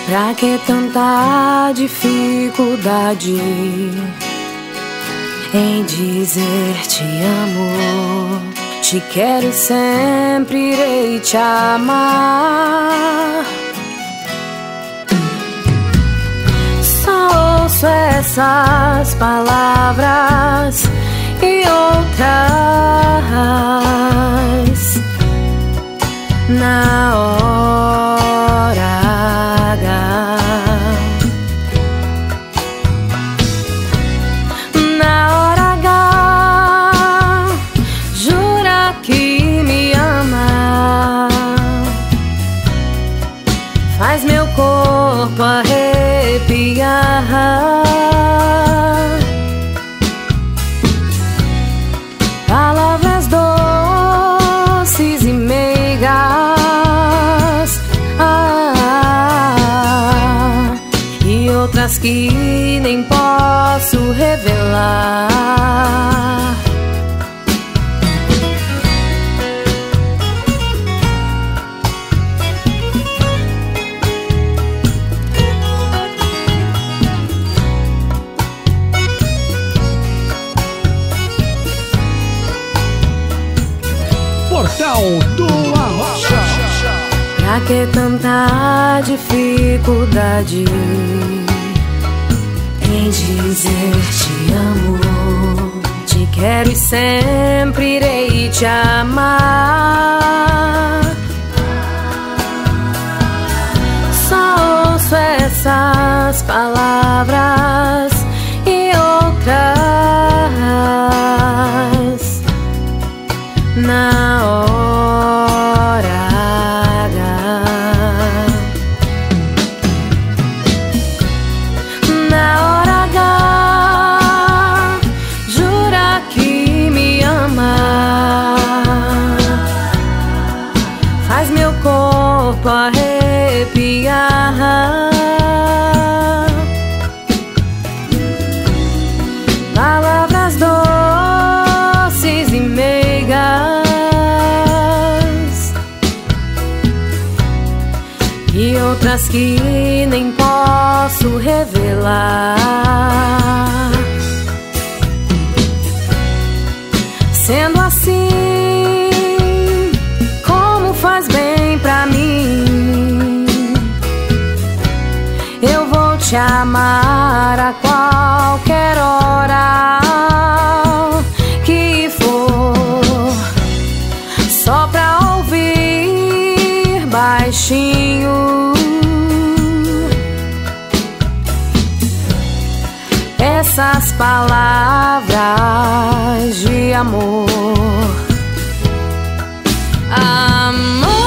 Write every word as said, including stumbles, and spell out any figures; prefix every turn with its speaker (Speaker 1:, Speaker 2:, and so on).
Speaker 1: Pra que tanta dificuldade em dizer te amo? Te quero e sempre irei te amar. Só ouço essas palavras e outras na hora H. Na hora H, jura que me ama, faz meu corpo arrepiar. Palavras doces e meigas, ah, e outras que nem posso revelar.
Speaker 2: Portal do Arrocha.
Speaker 1: Pra que tanta dificuldade em dizer te amo? Te quero e sempre irei te amar. Só ouço essas palavras e outras na hora H. Na hora H, jura que me ama, faz meu corpo arrepiar. Palavras doces e meigas, e outras que nem posso revelar. Sendo assim, como faz bem pra mim, eu vou te amar a qualquer hora que for, só pra ouvir baixinho essas palavras de amor. Amor.